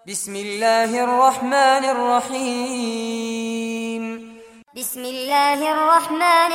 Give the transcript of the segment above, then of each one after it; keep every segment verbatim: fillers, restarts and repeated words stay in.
بسم الله الرحمن الرحيم بسم الله الرحمن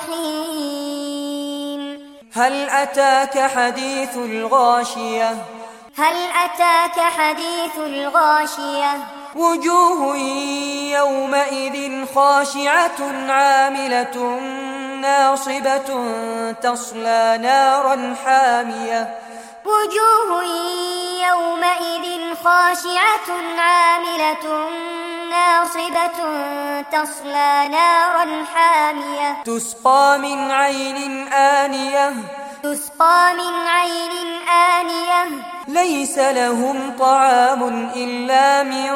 الرحيم هل أتاك حديث الغاشية هل أتاك حديث الغاشية وجوه يومئذ خاشعة عاملة ناصبة تصلى نارا حامية وجوه يومئذ خاشعة عاملة ناصبة تصلى نارا حامية تسقى من عين آنية تسقى من عين آنية ليس لهم طعام إلا من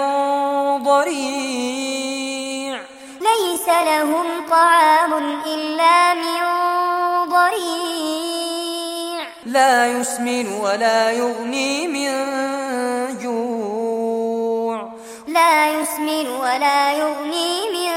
ضريع ليس لهم طعام إلا من ضريع لا يسمن ولا يغني من جوع لا يسمن ولا يغني من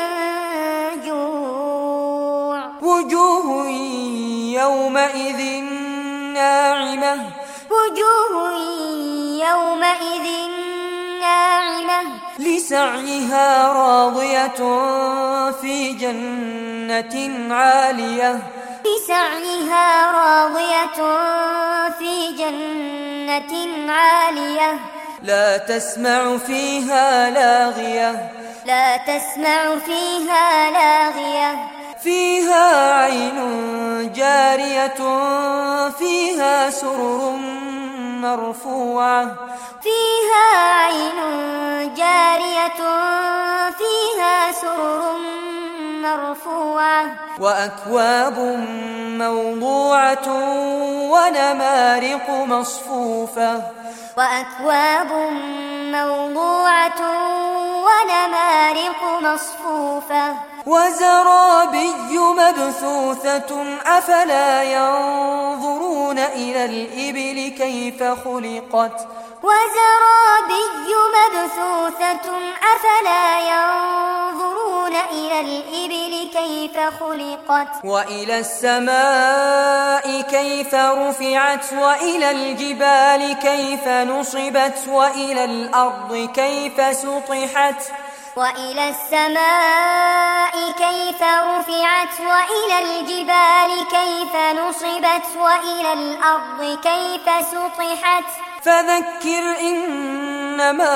جوع وجوه يومئذ ناعمة وجوه يومئذ ناعمة لسعيها راضية في جنة عالية لسعيها راضية في جنة عالية لا تسمع فيها لاغية لا تسمع فيها لاغية فيها عين جارية فيها سرر مرفوعة فيها عين جارية فيها سرر مرفوعة وأكواب موضوعة ونمارق مصفوفة وأكواب موضوعة ونمارق مصفوفة وزرابي مبثوثة أفلا ينظرون إلى الإبل كيف خلقت وزرابي مبثوثة أفلا ينظرون إلى الإبل كيف خلقت وإلى السماء كيف رفعت وإلى الجبال كيف نصبت وإلى الأرض كيف سطحت وإلى السماء كيف رفعت وإلى الجبال كيف نصبت وإلى الأرض كيف سطحت فذكر إنما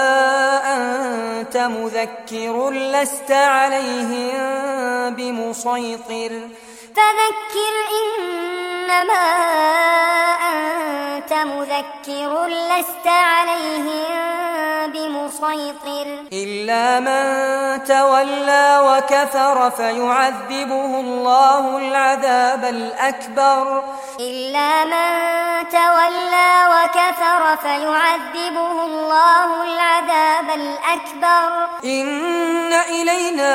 أنت مذكر لست عليهم بمسيطر فذكر إنما أنت مذكر لست عليهم بمسيطر إلا من تولى وكفر فيعذبه الله العذاب الأكبر إلا من تولى وكفر فيعذبه الله العذاب الأكبر إن إلينا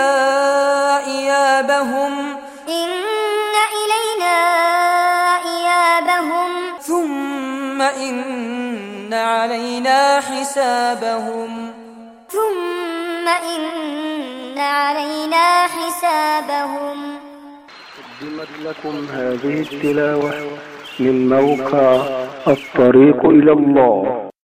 إيابهم إن إلينا إيابهم ثم إن علينا حسابهم ثم إن علينا حسابهم. قدمت لكم هذه التلاوة من موقع الطريق إلى الله.